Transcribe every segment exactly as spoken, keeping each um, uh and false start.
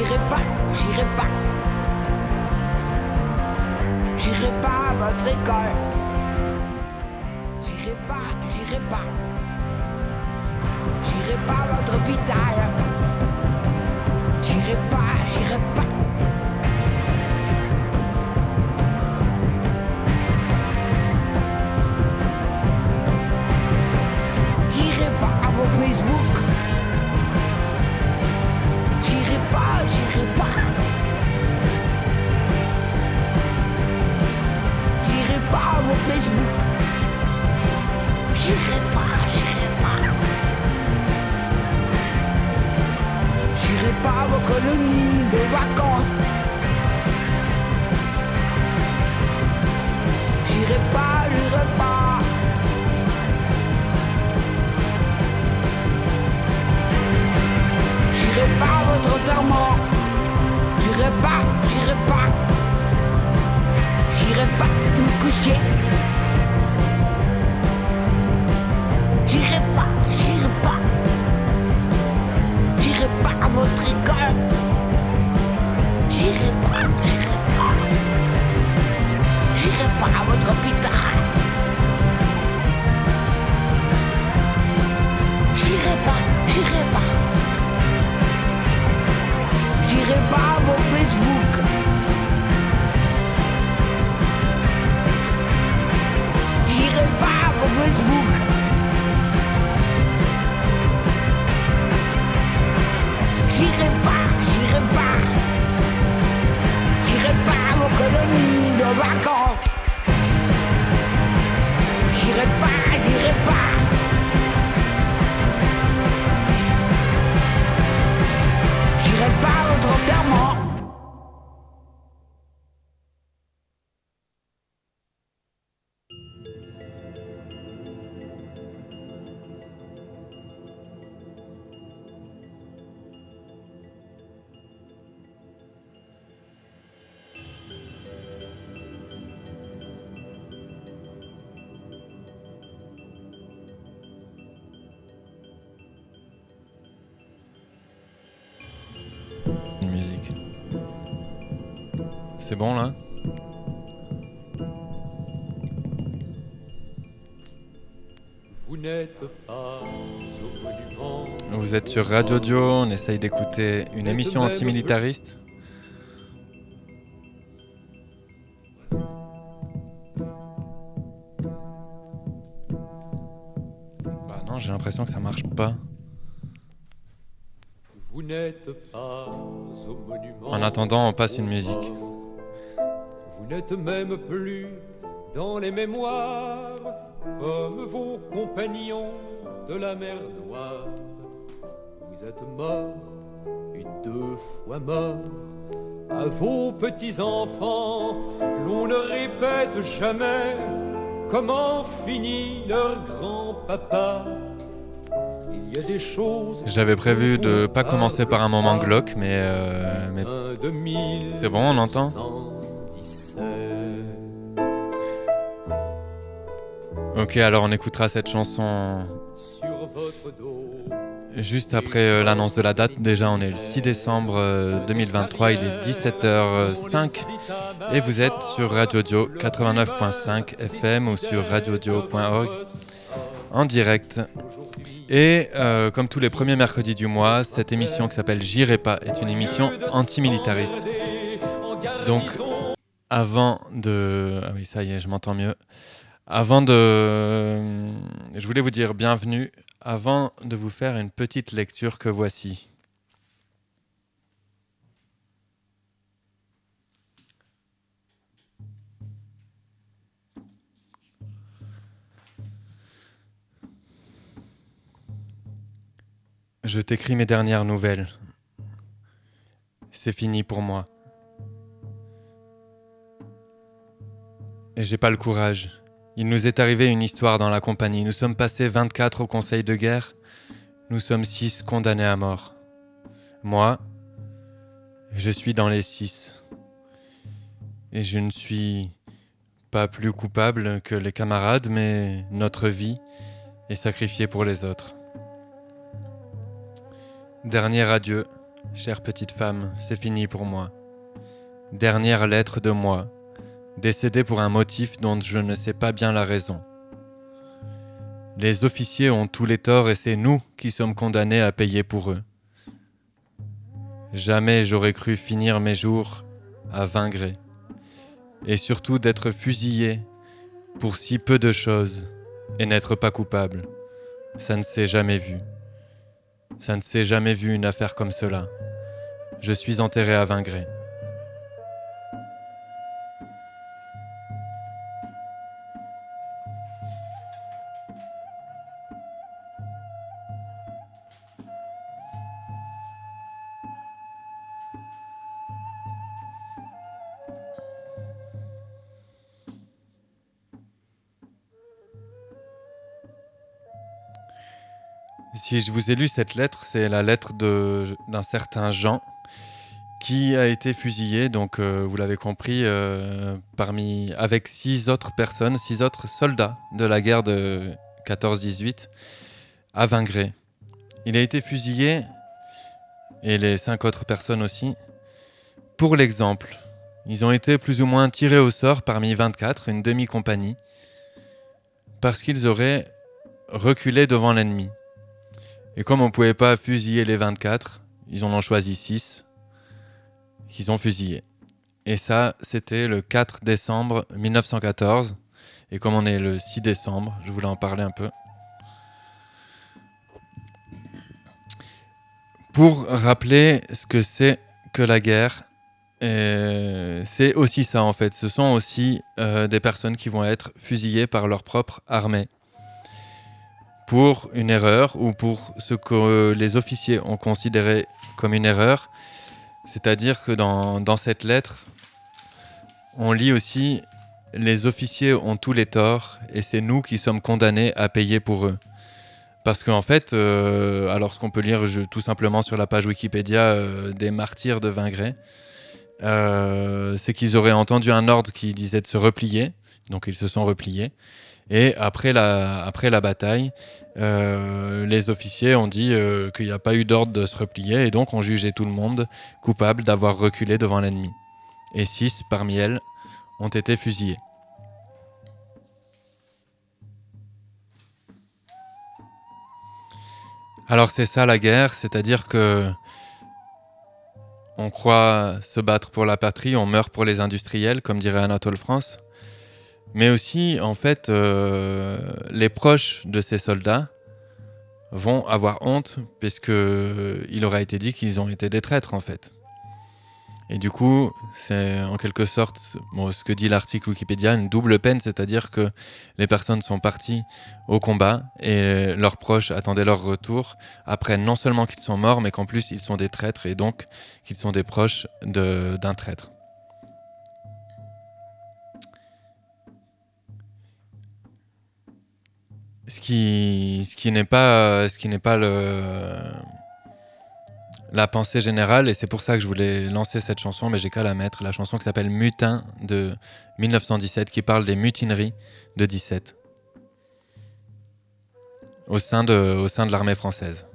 J'irai pas, j'irai pas. J'irai pas à votre école. J'irai pas, j'irai pas. J'irai pas à votre hôpital. J'irai pas, j'irai pas. J'irai pas à vos Facebook. J'irai pas, j'irai pas. J'irai pas à vos Facebook. J'irai pas, j'irai pas. J'irai pas à vos colonies de vacances. J'irai pas, j'irai pas. J'irai pas à votre enterrement. J'irai pas, j'irai pas. J'irai pas me coucher. J'irai pas, j'irai pas. J'irai pas à votre école. J'irai pas, j'irai pas. J'irai pas à votre hôpital. J'irai pas, j'irai pas. J'irai pas à vos Facebook. J'irai pas à vos Facebook. J'irai pas, j'irai pas. J'irai pas à vos colonies de vacances. J'irai pas, j'irai pas. J'irai pas à votre enterrement. Musique. C'est bon là? Vous n'êtes pas au monument. Vous êtes sur Radio Dio, on essaye d'écouter une émission antimilitariste. Bah non, j'ai l'impression que ça marche pas. Vous n'êtes pas au monument. En attendant, on passe une musique. Vous n'êtes même plus dans les mémoires comme vos compagnons de la mer Noire. Vous êtes morts et deux fois morts. À vos petits-enfants, l'on ne répète jamais comment finit leur grand-papa. Il y a des choses. J'avais prévu de pas commencer par un moment glauque, mais, euh, mais c'est bon, on entend. Ok, alors on écoutera cette chanson juste après euh, l'annonce de la date. Déjà, on est le six décembre euh, deux mille vingt-trois, il est dix-sept heures cinq et vous êtes sur Radio Dio quatre-vingt-neuf point cinq F M ou sur radio dio point org en direct. Et euh, comme tous les premiers mercredis du mois, cette émission qui s'appelle J'irai pas est une émission antimilitariste. Donc, avant de... Ah oui, ça y est, je m'entends mieux. Avant de... Je voulais vous dire bienvenue, avant de vous faire une petite lecture que voici. Je t'écris mes dernières nouvelles. C'est fini pour moi. Et j'ai pas le courage. Il nous est arrivé une histoire dans la compagnie. Nous sommes passés vingt-quatre au conseil de guerre. Nous sommes six condamnés à mort. Moi, je suis dans les six. Et je ne suis pas plus coupable que les camarades, mais notre vie est sacrifiée pour les autres. Dernier adieu chère petite femme, c'est fini pour moi. Dernière lettre de moi, décédé pour un motif dont je ne sais pas bien la raison. Les officiers ont tous les torts et c'est nous qui sommes condamnés à payer pour eux. Jamais j'aurais cru finir mes jours à Vingré, et surtout d'être fusillé pour si peu de choses et n'être pas coupable. Ça ne s'est jamais vu. Ça ne s'est jamais vu une affaire comme cela. Je suis enterré à Vingré. Si je vous ai lu cette lettre, c'est la lettre de, d'un certain Jean qui a été fusillé, donc euh, vous l'avez compris, euh, parmi, avec six autres personnes, six autres soldats de la guerre de quatorze dix-huit à Vingré. Il a été fusillé, et les cinq autres personnes aussi, pour l'exemple. Ils ont été plus ou moins tirés au sort parmi vingt-quatre, une demi-compagnie, parce qu'ils auraient reculé devant l'ennemi. Et comme on ne pouvait pas fusiller les vingt-quatre, ils en ont choisi six qu'ils ont fusillés. Et ça, c'était le quatre décembre mille neuf cent quatorze. Et comme on est le six décembre, je voulais en parler un peu. Pour rappeler ce que c'est que la guerre, et c'est aussi ça en fait. Ce sont aussi euh, des personnes qui vont être fusillées par leur propre armée. Pour une erreur ou pour ce que les officiers ont considéré comme une erreur. C'est-à-dire que dans, dans cette lettre, on lit aussi « Les officiers ont tous les torts et c'est nous qui sommes condamnés à payer pour eux ». Parce qu'en fait, euh, alors ce qu'on peut lire je, tout simplement sur la page Wikipédia euh, des martyrs de Vingré, euh, c'est qu'ils auraient entendu un ordre qui disait de se replier, donc ils se sont repliés. Et après la, après la bataille, euh, les officiers ont dit euh, qu'il n'y a pas eu d'ordre de se replier et donc ont jugé tout le monde coupable d'avoir reculé devant l'ennemi. Et six parmi elles ont été fusillées. Alors c'est ça la guerre, c'est-à-dire que on croit se battre pour la patrie, on meurt pour les industriels, comme dirait Anatole France. Mais aussi, en fait, euh, les proches de ces soldats vont avoir honte puisqu'il aurait été dit qu'ils ont été des traîtres, en fait. Et du coup, c'est en quelque sorte, bon, ce que dit l'article Wikipédia, une double peine, c'est-à-dire que les personnes sont parties au combat et leurs proches attendaient leur retour, apprennent non seulement qu'ils sont morts, mais qu'en plus ils sont des traîtres et donc qu'ils sont des proches de, d'un traître. Ce qui, ce qui n'est pas, ce qui n'est pas le, la pensée générale, et c'est pour ça que je voulais lancer cette chanson, mais j'ai qu'à la mettre, la chanson qui s'appelle Mutin de mille neuf cent dix-sept, qui parle des mutineries de dix-sept au sein de, au sein de l'armée française.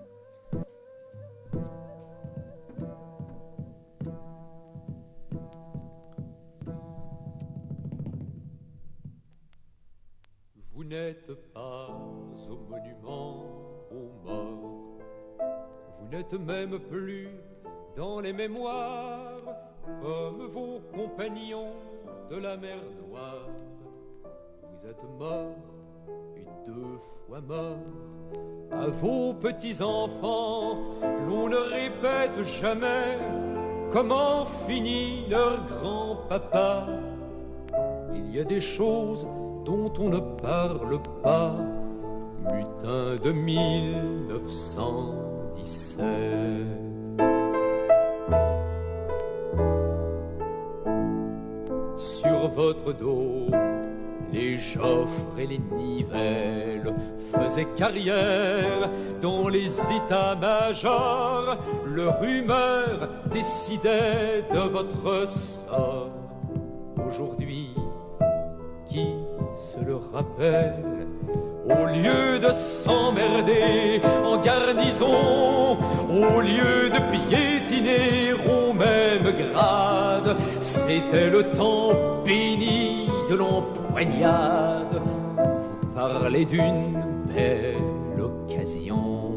Vous n'êtes pas au monument aux morts, vous n'êtes même plus dans les mémoires, comme vos compagnons de la mer Noire. Vous êtes morts, et deux fois morts, à vos petits-enfants, l'on ne répète jamais comment finit leur grand-papa. Il y a des choses dont on ne parle pas, mutin de mille neuf cent dix-sept. Sur votre dos, les Joffres et les Nivelles faisaient carrière dans les états-majors. Leur humeur décidait de votre sort. Aujourd'hui, qui se le rappelle, Au lieu de s'emmerder en garnison, au lieu de piétiner au même grade, c'était le temps béni de l'empoignade. Vous parlez d'une belle occasion.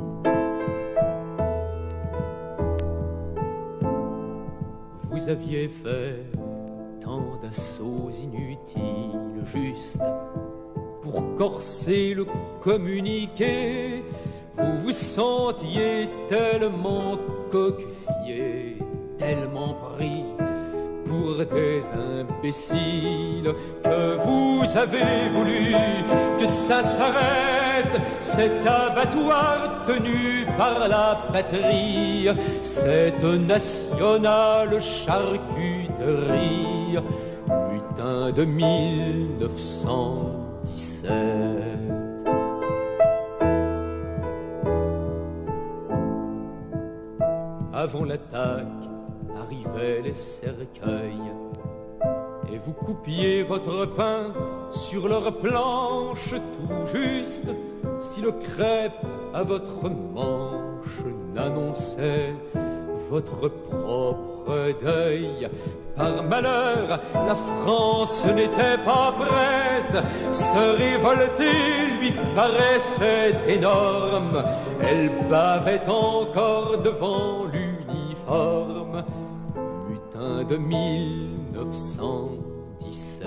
Vous aviez fait tant d'assauts inutiles, juste pour corser le communiqué. Vous vous sentiez tellement cocufié, tellement pris pour des imbéciles, que vous avez voulu que ça s'arrête, cet abattoir tenu par la patrie, cette nationale charcuterie, putain de mille neuf cent dix-sept. Avant l'attaque arrivaient les cercueils, et vous coupiez votre pain sur leur planche tout juste, si le crêpe à votre manche n'annonçait votre propre deuil. Par malheur, la France n'était pas prête, se révolter lui paraissait énorme, elle bavait encore devant l'uniforme. Putain de mille neuf cent dix-sept.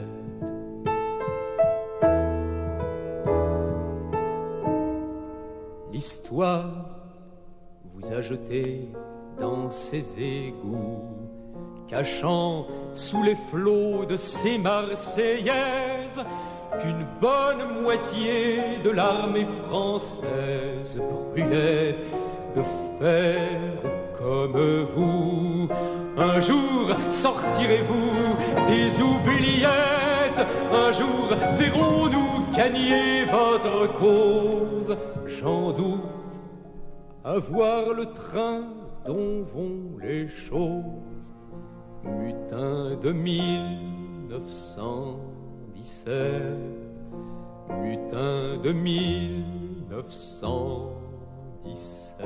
L'histoire vous a jeté dans ses égouts, cachant sous les flots de ces Marseillaises qu'une bonne moitié de l'armée française brûlait de fer comme vous. Un jour sortirez-vous des oubliettes, un jour verrons-nous gagner votre cause. J'en doute, à voir le train dont vont les choses. Mutin de mille neuf cent dix-sept, mutin de mille neuf cent dix-sept.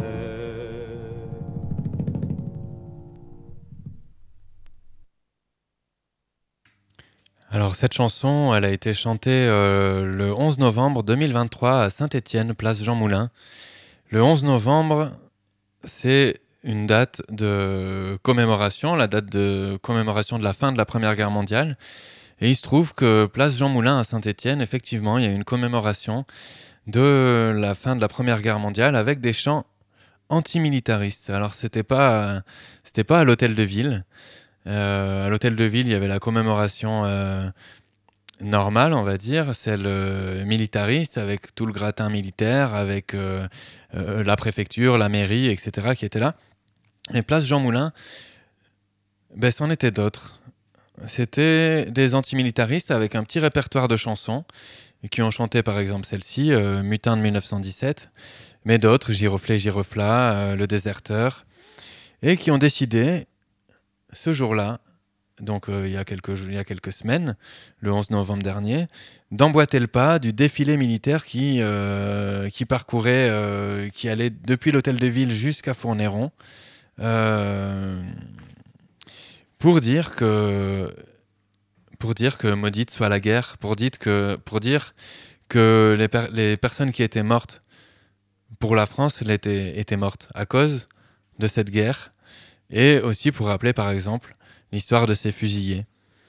Alors cette chanson, elle a été chantée euh, le onze novembre deux mille vingt-trois à Saint-Étienne, place Jean Moulin. Le onze novembre, c'est une date de commémoration, la date de commémoration de la fin de la Première Guerre mondiale. Et il se trouve que place Jean Moulin à Saint-Étienne, effectivement, il y a une commémoration de la fin de la Première Guerre mondiale avec des chants antimilitaristes. Alors c'était pas, c'était pas à l'hôtel de ville. Euh, à l'hôtel de ville, il y avait la commémoration euh, normale, on va dire, celle euh, militariste, avec tout le gratin militaire, avec euh, euh, la préfecture, la mairie, et cetera, qui étaient là. Et place Jean Moulin, ben, c'en était d'autres. C'était des antimilitaristes avec un petit répertoire de chansons, qui ont chanté par exemple celle-ci, euh, Mutin de mille neuf cent dix-sept, mais d'autres, Giroflée, Girofla, euh, Le Déserteur, et qui ont décidé, ce jour-là, donc euh, il y a quelques, il y a quelques semaines, le onze novembre dernier, d'emboîter le pas du défilé militaire qui, euh, qui parcourait, euh, qui allait depuis l'hôtel de ville jusqu'à Fournéron, euh, pour dire que, pour dire que maudite soit la guerre, pour dire que, pour dire que les, per- les personnes qui étaient mortes pour la France étaient, étaient mortes à cause de cette guerre. Et aussi pour rappeler, par exemple, l'histoire de ces fusillés.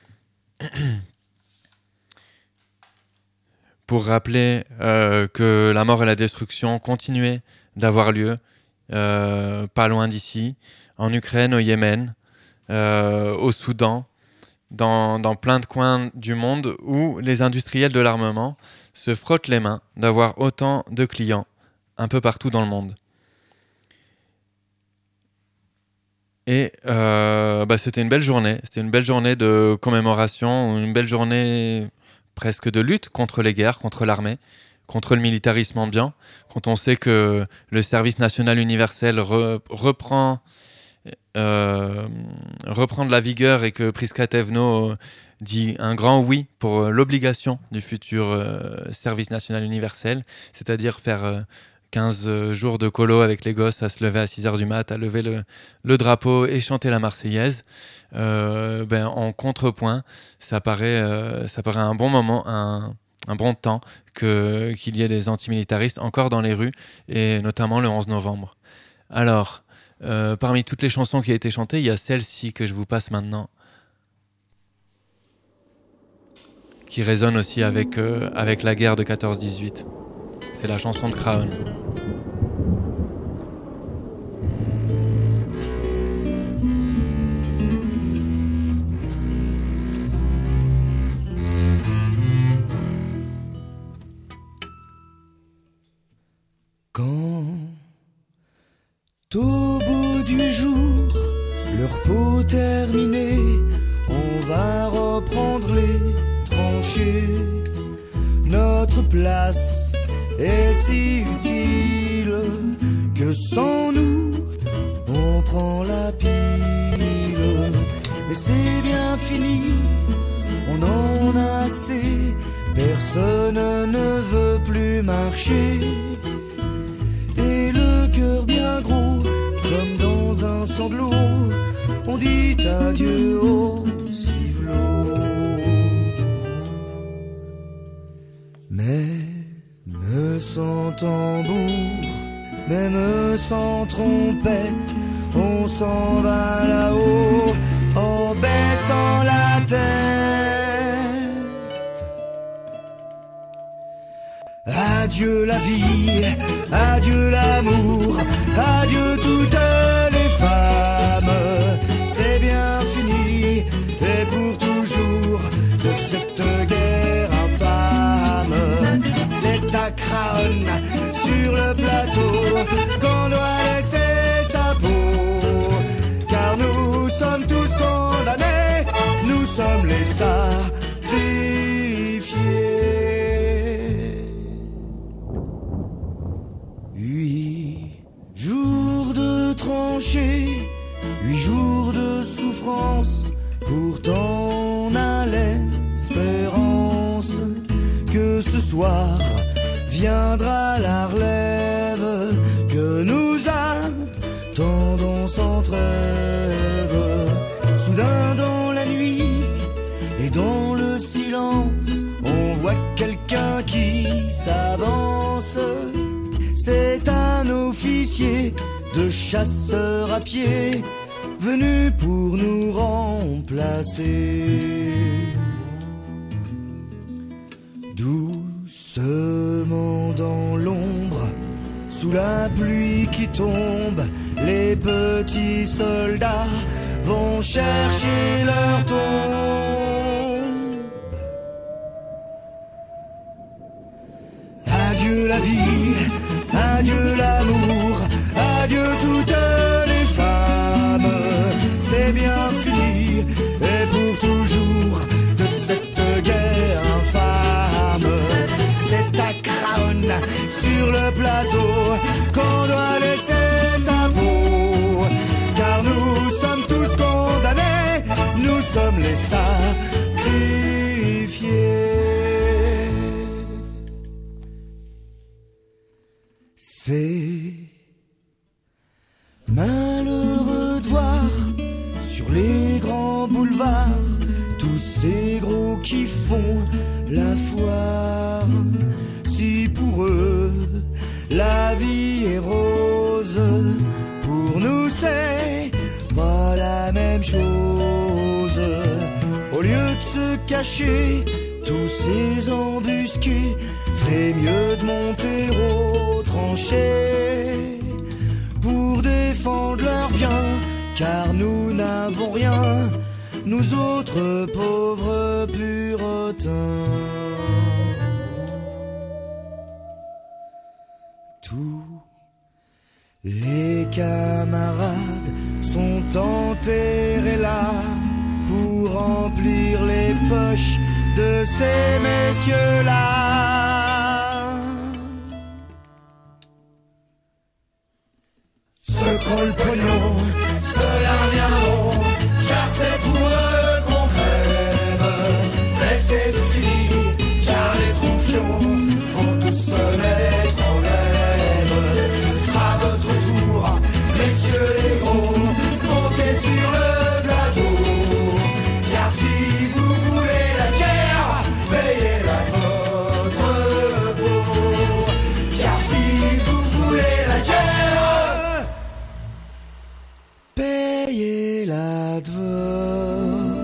Pour rappeler euh, que la mort et la destruction continuaient d'avoir lieu, euh, pas loin d'ici, en Ukraine, au Yémen, euh, au Soudan, dans, dans plein de coins du monde où les industriels de l'armement se frottent les mains d'avoir autant de clients un peu partout dans le monde. Et euh, bah, c'était une belle journée, c'était une belle journée de commémoration, une belle journée presque de lutte contre les guerres, contre l'armée, contre le militarisme ambiant, quand on sait que le service national universel re- reprend euh, reprend de la vigueur et que Prisca Thévenot dit un grand oui pour l'obligation du futur euh, service national universel, c'est-à-dire faire euh, quinze jours de colo avec les gosses à se lever à six heures du mat, à lever le, le drapeau et chanter la Marseillaise. Euh, ben, en contrepoint, ça paraît, euh, ça paraît un bon moment, un, un bon temps que, qu'il y ait des antimilitaristes encore dans les rues, et notamment le onze novembre. Alors, euh, parmi toutes les chansons qui ont été chantées, il y a celle-ci que je vous passe maintenant, qui résonne aussi avec, euh, avec la guerre de quatorze dix-huit. C'est la chanson de Craon. Quand au bout du jour, le repos terminé, on va reprendre les tranchées. Notre place est si utile que sans nous, on prend la pile. Mais c'est bien fini, on en a assez, personne ne veut plus marcher. Et le cœur bien gros, comme dans un sanglot, on dit adieu au civelot. Même sans tambour, même sans trompette, on s'en va là-haut en baissant la tête. Adieu la vie, adieu l'amour, adieu toutes les femmes. C'est bien fini et pour toujours de cette guerre infâme. C'est à Craon sur le plateau qu'on doit laisser sa peau. Car nous sommes tous condamnés, nous sommes les sacrifiés. Huit jours de tranchées, huit jours de souffrance, pourtant on a l'espérance que ce soir viendra la relève, que nous attendons sans trêve. Soudain dans la nuit et dans le silence, on voit quelqu'un qui s'avance. C'est un officier de chasseurs à pied venu pour nous remplacer. Doucement dans l'ombre, sous la pluie qui tombe, les petits soldats vont chercher leur tombe. Adieu la vie, adieu l'amour, adieu toutes les femmes. C'est bien fini et pour toujours de cette guerre infâme. C'est à Craon sur le plateau qu'on doit laisser sa peau. Car nous sommes tous condamnés, nous sommes les sacrifiés. C'est malheureux de voir sur les grands boulevards tous ces gros qui font la foire. Si pour eux la vie est rose, pour nous c'est pas la même chose. Au lieu de se cacher, tous ces embusqués ferait mieux de monter aux tranchées pour défendre leurs biens, car nous n'avons rien, nous autres pauvres puritains. Tous les camarades sont enterrés là pour remplir les poches de ces messieurs-là. Ceux qui ont le pognon se veiller là devant.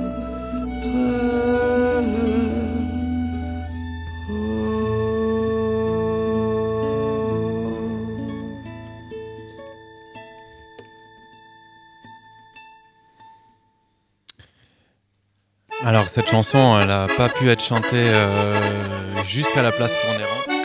Alors cette chanson, elle n'a pas pu être chantée euh, jusqu'à la place Fournéran.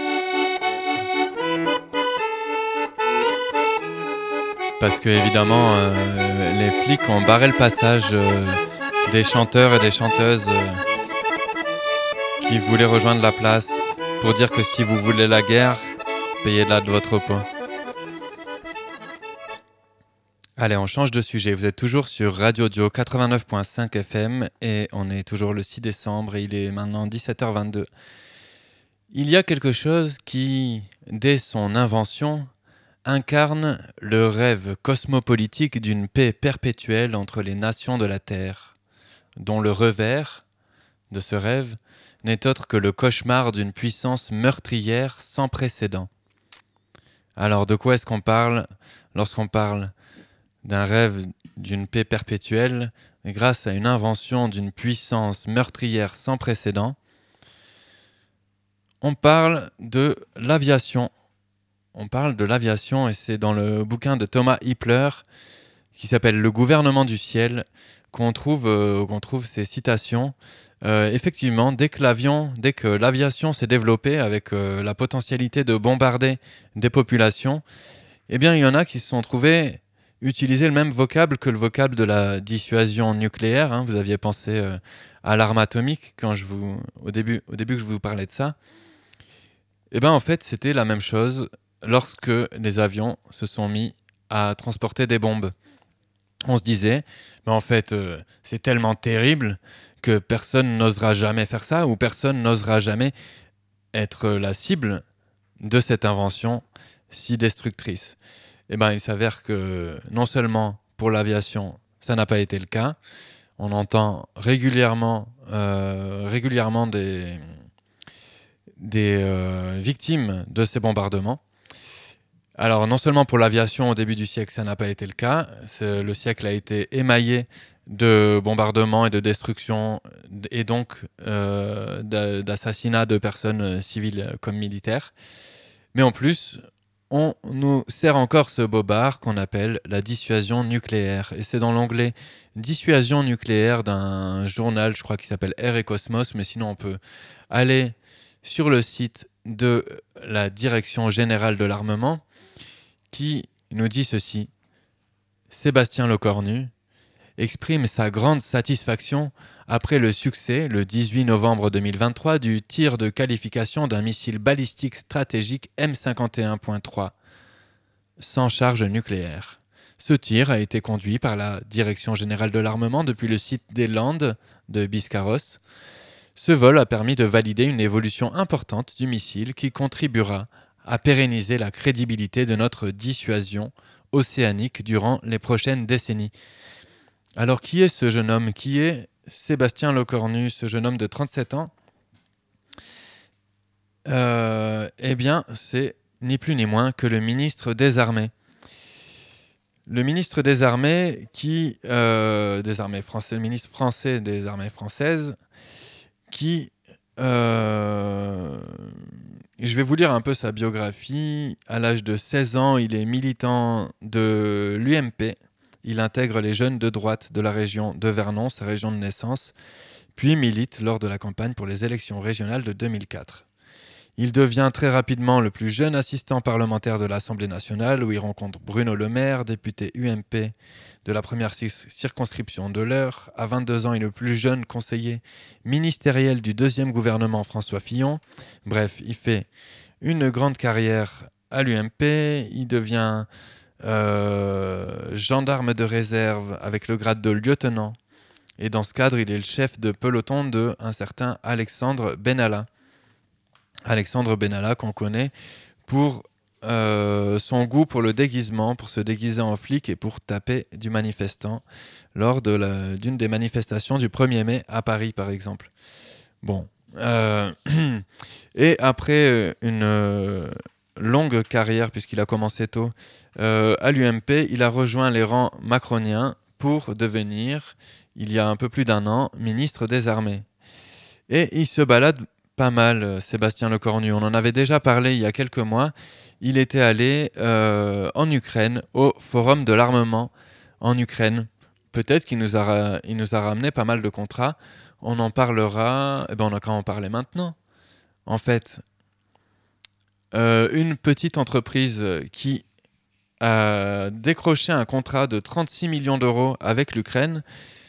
Parce que évidemment, euh, les flics ont barré le passage euh, des chanteurs et des chanteuses euh, qui voulaient rejoindre la place pour dire que si vous voulez la guerre, payez-la de votre poids. Allez, on change de sujet. Vous êtes toujours sur Radio Dio quatre-vingt-neuf virgule cinq F M et on est toujours le six décembre et il est maintenant dix-sept heures vingt-deux. Il y a quelque chose qui, dès son invention, incarne le rêve cosmopolitique d'une paix perpétuelle entre les nations de la Terre, dont le revers de ce rêve n'est autre que le cauchemar d'une puissance meurtrière sans précédent. Alors, de quoi est-ce qu'on parle lorsqu'on parle d'un rêve d'une paix perpétuelle grâce à une invention d'une puissance meurtrière sans précédent? On parle de l'aviation. On parle de l'aviation et c'est dans le bouquin de Thomas Hippler qui s'appelle « Le gouvernement du ciel » qu'on trouve, euh, qu'on trouve ces citations. Euh, effectivement, dès que l'avion, dès que l'aviation s'est développée avec euh, la potentialité de bombarder des populations, eh bien, il y en a qui se sont trouvés utiliser le même vocable que le vocable de la dissuasion nucléaire. Hein. Vous aviez pensé euh, à l'arme atomique quand je vous, au début, au début que je vous parlais de ça. Eh bien, en fait, c'était la même chose lorsque les avions se sont mis à transporter des bombes. On se disait, ben en fait, euh, c'est tellement terrible que personne n'osera jamais faire ça ou personne n'osera jamais être la cible de cette invention si destructrice. Eh ben, il s'avère que non seulement pour l'aviation, ça n'a pas été le cas. On entend régulièrement, euh, régulièrement des, des euh, victimes de ces bombardements. Alors, non seulement pour l'aviation, au début du siècle, ça n'a pas été le cas. C'est, le siècle a été émaillé de bombardements et de destructions, et donc euh, d'assassinats de personnes civiles comme militaires. Mais en plus, on nous sert encore ce bobard qu'on appelle la dissuasion nucléaire. Et c'est dans l'onglet dissuasion nucléaire d'un journal, je crois, qui s'appelle Air et Cosmos, mais sinon on peut aller sur le site de la Direction Générale de l'Armement, qui nous dit ceci. Sébastien Lecornu exprime sa grande satisfaction après le succès, le dix-huit novembre deux mille vingt-trois, du tir de qualification d'un missile balistique stratégique M cinquante et un point trois sans charge nucléaire. Ce tir a été conduit par la Direction Générale de l'Armement depuis le site des Landes de Biscarrosse. Ce vol a permis de valider une évolution importante du missile qui contribuera à pérenniser la crédibilité de notre dissuasion océanique durant les prochaines décennies. Alors, qui est ce jeune homme ? Qui est Sébastien Lecornu, ce jeune homme de trente-sept ans ? euh, Eh bien, c'est ni plus ni moins que le ministre des Armées. Le ministre des Armées qui... Euh, des Armées françaises, le ministre français des Armées françaises qui... Euh, je vais vous lire un peu sa biographie. À l'âge de seize ans, il est militant de l'U M P. Il intègre les jeunes de droite de la région de Vernon, sa région de naissance, puis milite lors de la campagne pour les élections régionales de deux mille quatre. Il devient très rapidement le plus jeune assistant parlementaire de l'Assemblée nationale, où il rencontre Bruno Le Maire, député U M P de la première circonscription de l'Eure. À vingt-deux ans, il est le plus jeune conseiller ministériel du deuxième gouvernement François Fillon. Bref, il fait une grande carrière à l'U M P. Il devient euh, gendarme de réserve avec le grade de lieutenant. Et dans ce cadre, il est le chef de peloton d'un certain Alexandre Benalla. Alexandre Benalla qu'on connaît pour euh, son goût pour le déguisement, pour se déguiser en flic et pour taper du manifestant lors de la, d'une des manifestations du premier mai à Paris, par exemple. Bon. Euh, et après une euh, longue carrière, puisqu'il a commencé tôt, euh, à l'U M P, il a rejoint les rangs macroniens pour devenir, il y a un peu plus d'un an, ministre des Armées. Et il se balade pas mal, Sébastien Lecornu. On en avait déjà parlé il y a quelques mois. Il était allé euh, en Ukraine, au Forum de l'armement en Ukraine. Peut-être qu'il nous a, il nous a ramené pas mal de contrats. On en parlera... Eh ben on a qu'à en parler maintenant. En fait, euh, une petite entreprise qui a décroché un contrat de trente-six millions d'euros avec l'Ukraine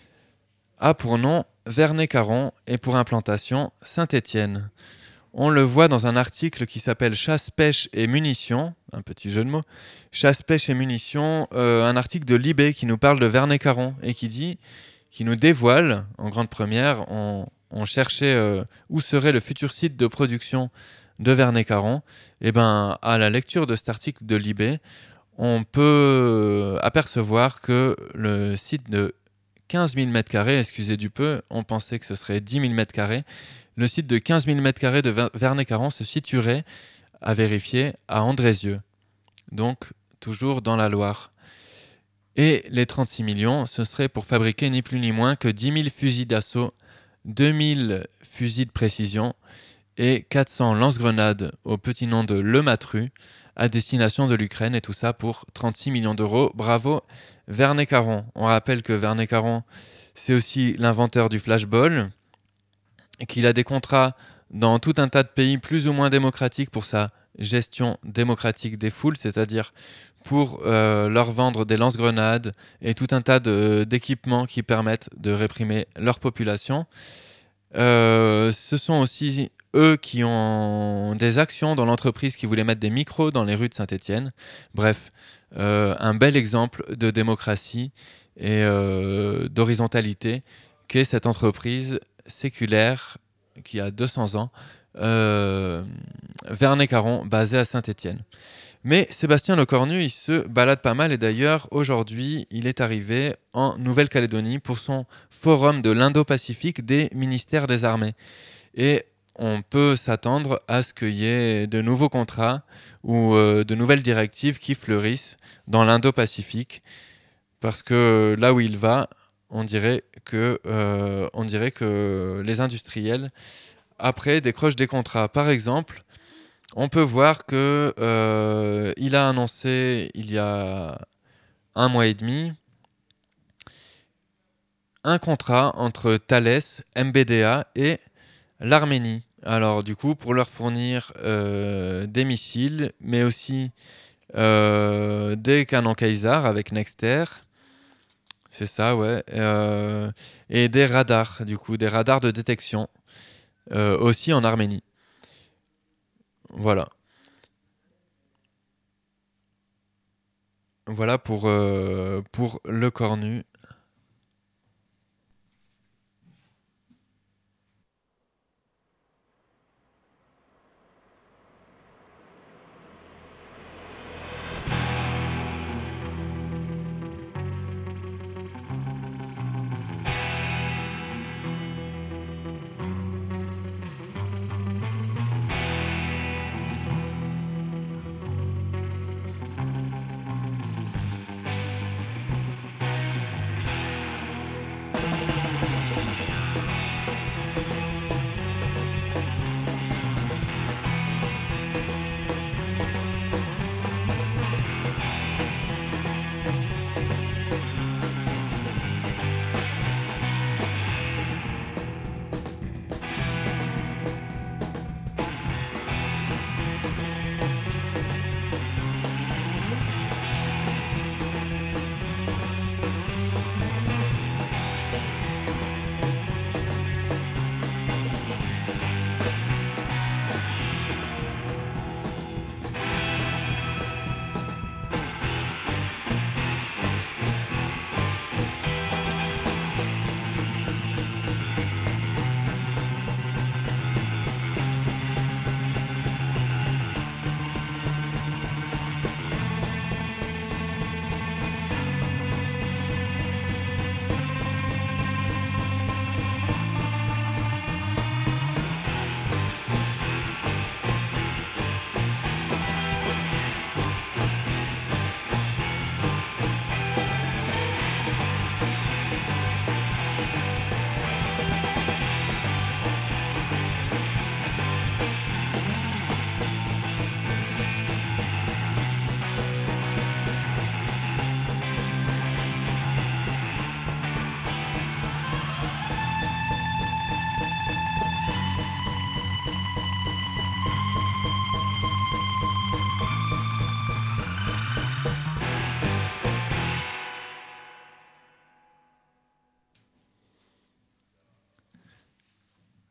a pour nom Verney-Caron et pour implantation Saint-Étienne. On le voit dans un article qui s'appelle Chasse, pêche et munitions, un petit jeu de mots. Chasse, pêche et munitions, euh, un article de Libé qui nous parle de Verney-Caron et qui dit, qui nous dévoile, en grande première, on, on cherchait euh, où serait le futur site de production de Verney-Caron. Et ben, à la lecture de cet article de Libé, on peut apercevoir que le site de quinze mille mètres carrés, excusez du peu, on pensait que ce serait dix mille mètres carrés. Le site de quinze mille mètres carrés de Verney-Caron se situerait, à vérifier, à Andrézieux. Donc, toujours dans la Loire. Et les trente-six millions, ce serait pour fabriquer ni plus ni moins que dix mille fusils d'assaut, deux mille fusils de précision et quatre cents lance-grenades au petit nom de Le Matru, à destination de l'Ukraine, et tout ça pour trente-six millions d'euros. Bravo Verney-Caron. On rappelle que Verney-Caron, c'est aussi l'inventeur du flashball, qu'il a des contrats dans tout un tas de pays plus ou moins démocratiques pour sa gestion démocratique des foules, c'est-à-dire pour euh, leur vendre des lance-grenades et tout un tas de, d'équipements qui permettent de réprimer leur population. Euh, ce sont aussi eux qui ont des actions dans l'entreprise qui voulait mettre des micros dans les rues de Saint-Étienne. Bref, euh, un bel exemple de démocratie et euh, d'horizontalité qu'est cette entreprise séculaire qui a deux cents ans, euh, Verney-Caron, basée à Saint-Étienne. Mais Sébastien Lecornu, il se balade pas mal et d'ailleurs, aujourd'hui, il est arrivé en Nouvelle-Calédonie pour son forum de l'Indo-Pacifique des ministères des Armées. Et on peut s'attendre à ce qu'il y ait de nouveaux contrats ou euh, de nouvelles directives qui fleurissent dans l'Indo-Pacifique. Parce que là où il va, on dirait que, euh, on dirait que les industriels, après, décrochent des contrats. Par exemple, on peut voir qu'il euh, a annoncé il y a un mois et demi un contrat entre Thales, M B D A et l'Arménie. Alors du coup, pour leur fournir euh, des missiles, mais aussi euh, des canons Caesar avec Nexter, c'est ça, ouais, euh, et des radars, du coup, des radars de détection, euh, aussi en Arménie. Voilà. Voilà pour, euh, pour Lecornu.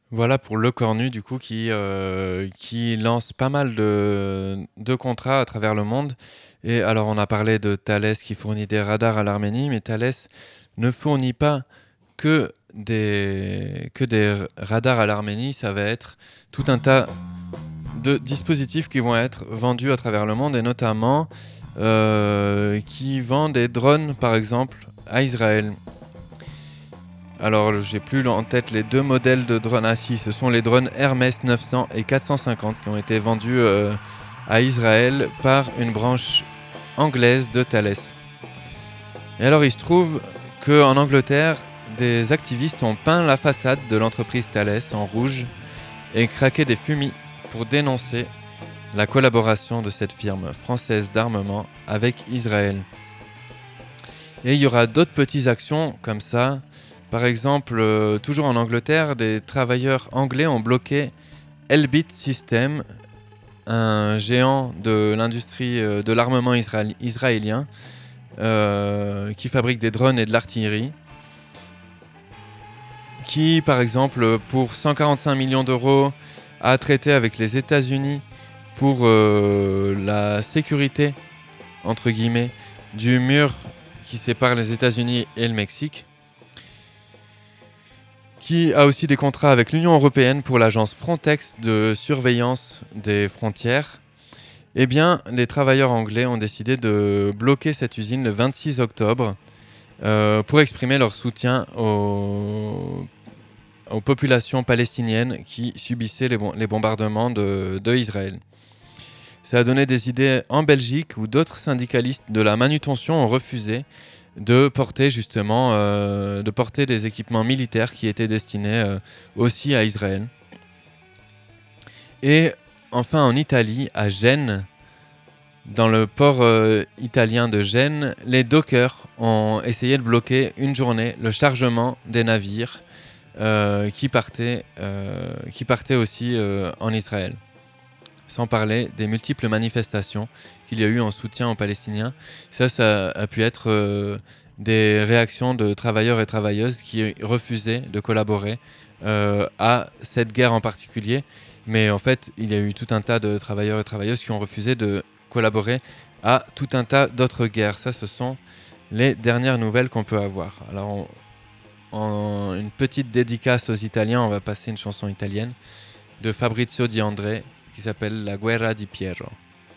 Voilà pour Le Cornu, du coup, qui, euh, qui lance pas mal de, de contrats à travers le monde. Et alors, on a parlé de Thales qui fournit des radars à l'Arménie, mais Thales ne fournit pas que des, que des radars à l'Arménie. Ça va être tout un tas de dispositifs qui vont être vendus à travers le monde, et notamment euh, qui vendent des drones, par exemple, à Israël. Alors, j'ai plus en tête les deux modèles de drones. Ah si, ce sont les drones Hermès neuf cents et quatre cent cinquante qui ont été vendus euh, à Israël par une branche anglaise de Thales. Et alors, il se trouve qu'en Angleterre, des activistes ont peint la façade de l'entreprise Thales en rouge et craqué des fumis pour dénoncer la collaboration de cette firme française d'armement avec Israël. Et il y aura d'autres petites actions comme ça. Par exemple, euh, toujours en Angleterre, des travailleurs anglais ont bloqué Elbit Systems, un géant de l'industrie euh, de l'armement israél- israélien euh, qui fabrique des drones et de l'artillerie, qui, par exemple, pour cent quarante-cinq millions d'euros, a traité avec les États-Unis pour euh, la sécurité, entre guillemets, du mur qui sépare les États-Unis et le Mexique, qui a aussi des contrats avec l'Union européenne pour l'agence Frontex de surveillance des frontières. Eh bien, les travailleurs anglais ont décidé de bloquer cette usine le vingt-six octobre euh, pour exprimer leur soutien aux, aux populations palestiniennes qui subissaient les, bon, les bombardements de, de Israël. Ça a donné des idées en Belgique où d'autres syndicalistes de la manutention ont refusé de porter justement euh, de porter des équipements militaires qui étaient destinés euh, aussi à Israël. Et enfin en Italie, à Gênes, dans le port euh, italien de Gênes, les dockers ont essayé de bloquer une journée le chargement des navires euh, qui partaient, euh, qui partaient aussi euh, en Israël. Sans parler des multiples manifestations qu'il y a eu en soutien aux Palestiniens. Ça, ça a pu être euh, des réactions de travailleurs et travailleuses qui refusaient de collaborer euh, à cette guerre en particulier. Mais en fait, il y a eu tout un tas de travailleurs et travailleuses qui ont refusé de collaborer à tout un tas d'autres guerres. Ça, ce sont les dernières nouvelles qu'on peut avoir. Alors, on, en une petite dédicace aux Italiens, on va passer une chanson italienne de Fabrizio Di André, qui s'appelle La guerra di Piero.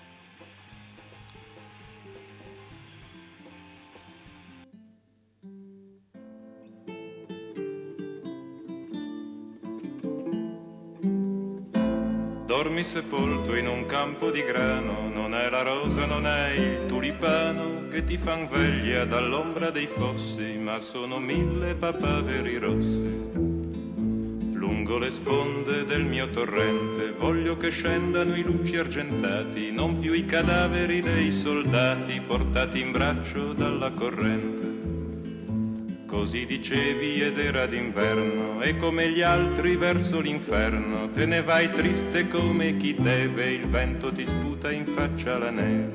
Dormi sepolto in un campo di grano, non è la rosa, non è il tulipano che ti fan veglia dall'ombra dei fossi, ma sono mille papaveri rossi. Lungo le sponde del mio torrente voglio che scendano i luci argentati, non più i cadaveri dei soldati portati in braccio dalla corrente. Così dicevi ed era d'inverno e come gli altri verso l'inferno te ne vai triste come chi deve, il vento ti sputa in faccia la neve.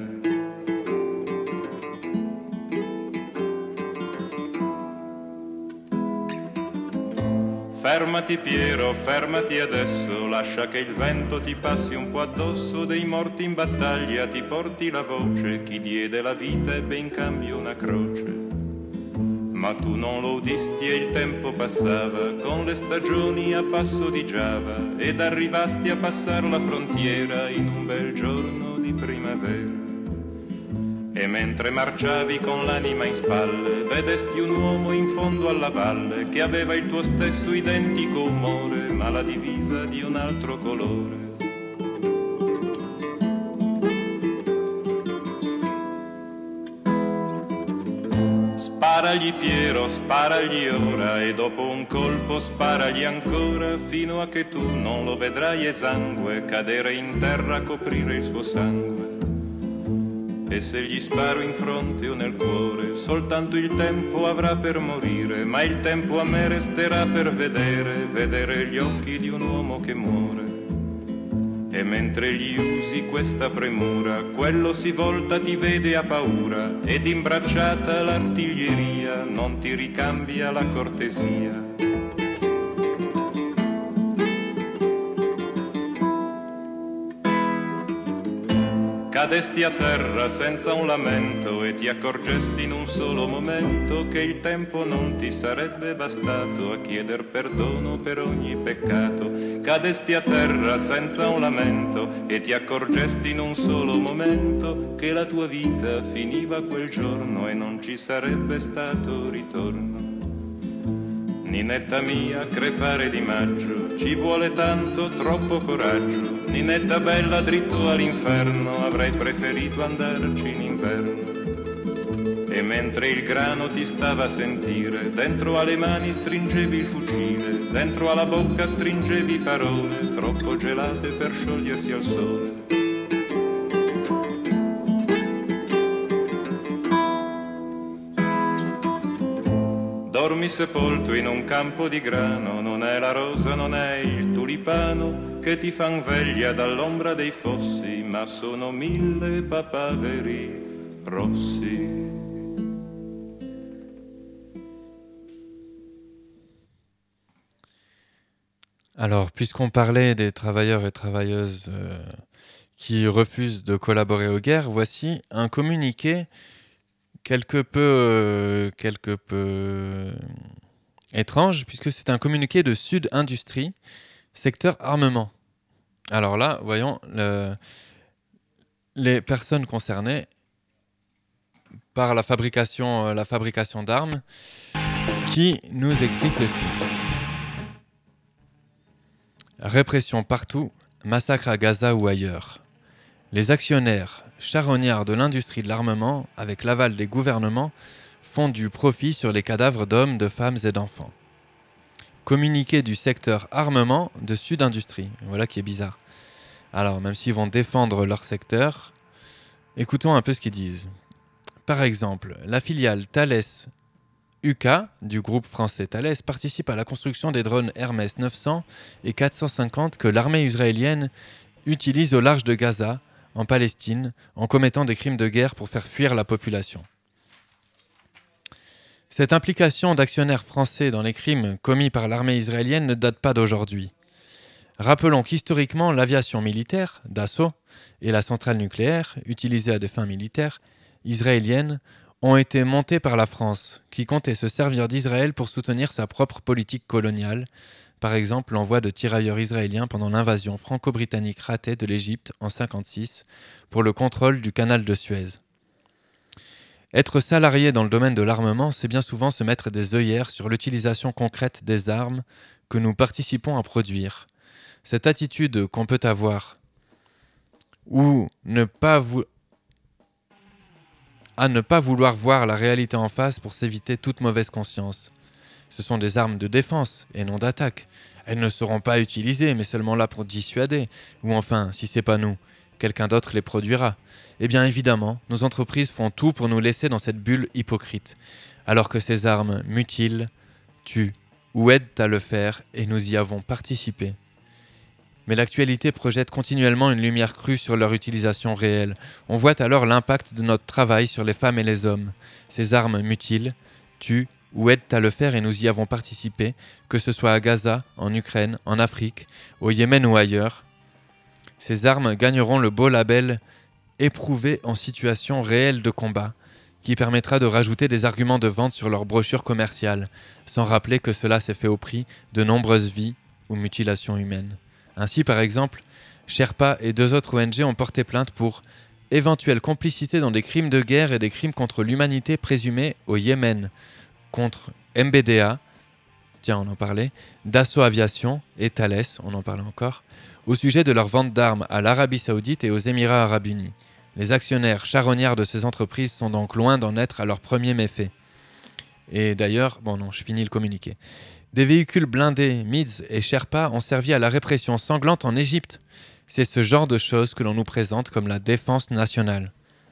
Fermati Piero, fermati adesso, lascia che il vento ti passi un po' addosso, dei morti in battaglia ti porti la voce, chi diede la vita ebbe in cambio una croce. Ma tu non lo udisti e il tempo passava, con le stagioni a passo di Giava, ed arrivasti a passar la frontiera in un bel giorno di primavera. E mentre marciavi con l'anima in spalle, vedesti un uomo in fondo alla valle, che aveva il tuo stesso identico umore, ma la divisa di un altro colore. Sparagli Piero, sparagli ora, e dopo un colpo sparagli ancora, fino a che tu non lo vedrai esangue, cadere in terra a coprire il suo sangue. E se gli sparo in fronte o nel cuore, soltanto il tempo avrà per morire, ma il tempo a me resterà per vedere, vedere gli occhi di un uomo che muore. E mentre gli usi questa premura, quello si volta, ti vede a paura, ed imbracciata l'artiglieria non ti ricambia la cortesia. cadesti a terra senza un lamento e ti accorgesti in un solo momento che il tempo non ti sarebbe bastato a chieder perdono per ogni peccato. Cadesti a terra senza un lamento e ti accorgesti in un solo momento che la tua vita finiva quel giorno e non ci sarebbe stato ritorno. Ninetta mia, crepare di maggio, ci vuole tanto, troppo coraggio. Ninetta bella, dritto all'inferno, avrei preferito andarci in inverno. E mentre il grano ti stava a sentire, dentro alle mani stringevi il fucile, dentro alla bocca stringevi parole, troppo gelate per sciogliersi al sole. Dormi sepolto in un campo di grano, non è la rosa, non è il tulipano che ti fan veglia dall'ombra dei fossi, ma sono mille papaveri rossi. Alors, puisqu'on parlait des travailleurs et travailleuses euh, qui refusent de collaborer aux guerres, voici un communiqué quelque peu, euh, quelque peu euh, étrange, puisque c'est un communiqué de Sud Industrie, secteur armement. Alors là, voyons, le, les personnes concernées par la fabrication, euh, la fabrication d'armes, qui nous expliquent ceci. Répression partout, massacre à Gaza ou ailleurs. Les actionnaires, charognards de l'industrie de l'armement, avec l'aval des gouvernements, font du profit sur les cadavres d'hommes, de femmes et d'enfants. Communiqué du secteur armement de Sud Industrie. Voilà qui est bizarre. Alors, même s'ils vont défendre leur secteur, écoutons un peu ce qu'ils disent. Par exemple, la filiale Thales U K du groupe français Thales participe à la construction des drones Hermès neuf cents et quatre cent cinquante que l'armée israélienne utilise au large de Gaza, en Palestine, en commettant des crimes de guerre pour faire fuir la population. Cette implication d'actionnaires français dans les crimes commis par l'armée israélienne ne date pas d'aujourd'hui. Rappelons qu'historiquement, l'aviation militaire, Dassault, et la centrale nucléaire, utilisée à des fins militaires, israéliennes, ont été montées par la France, qui comptait se servir d'Israël pour soutenir sa propre politique coloniale, par exemple l'envoi de tirailleurs israéliens pendant l'invasion franco-britannique ratée de l'Égypte en mille neuf cent cinquante-six pour le contrôle du canal de Suez. Être salarié dans le domaine de l'armement, c'est bien souvent se mettre des œillères sur l'utilisation concrète des armes que nous participons à produire. Cette attitude qu'on peut avoir, ou ne pas vou- à ne pas vouloir voir la réalité en face pour s'éviter toute mauvaise conscience. Ce sont des armes de défense et non d'attaque. Elles ne seront pas utilisées, mais seulement là pour dissuader. Ou enfin, si c'est pas nous, quelqu'un d'autre les produira. Eh bien évidemment, nos entreprises font tout pour nous laisser dans cette bulle hypocrite, alors que ces armes mutilent, tuent ou aident à le faire et nous y avons participé. Mais l'actualité projette continuellement une lumière crue sur leur utilisation réelle. On voit alors l'impact de notre travail sur les femmes et les hommes. Ces armes mutilent, tuent ou aident à le faire et nous y avons participé, que ce soit à Gaza, en Ukraine, en Afrique, au Yémen ou ailleurs. Ces armes gagneront le beau label « éprouvées en situation réelle de combat », qui permettra de rajouter des arguments de vente sur leur brochure commerciale, sans rappeler que cela s'est fait au prix de nombreuses vies ou mutilations humaines. Ainsi, par exemple, Sherpa et deux autres O N G ont porté plainte pour éventuelle complicité dans des crimes de guerre et des crimes contre l'humanité présumés au Yémen, contre M B D A, tiens on en parlait, Dassault Aviation et Thales, on en parlait encore, au sujet de leur vente d'armes à l'Arabie Saoudite et aux Émirats Arabes Unis. Les actionnaires charognards de ces entreprises sont donc loin d'en être à leur premier méfait. Et d'ailleurs, bon non, je finis le communiqué. Des véhicules blindés, M I D S et Sherpa ont servi à la répression sanglante en Égypte. C'est ce genre de choses que l'on nous présente comme la défense nationale.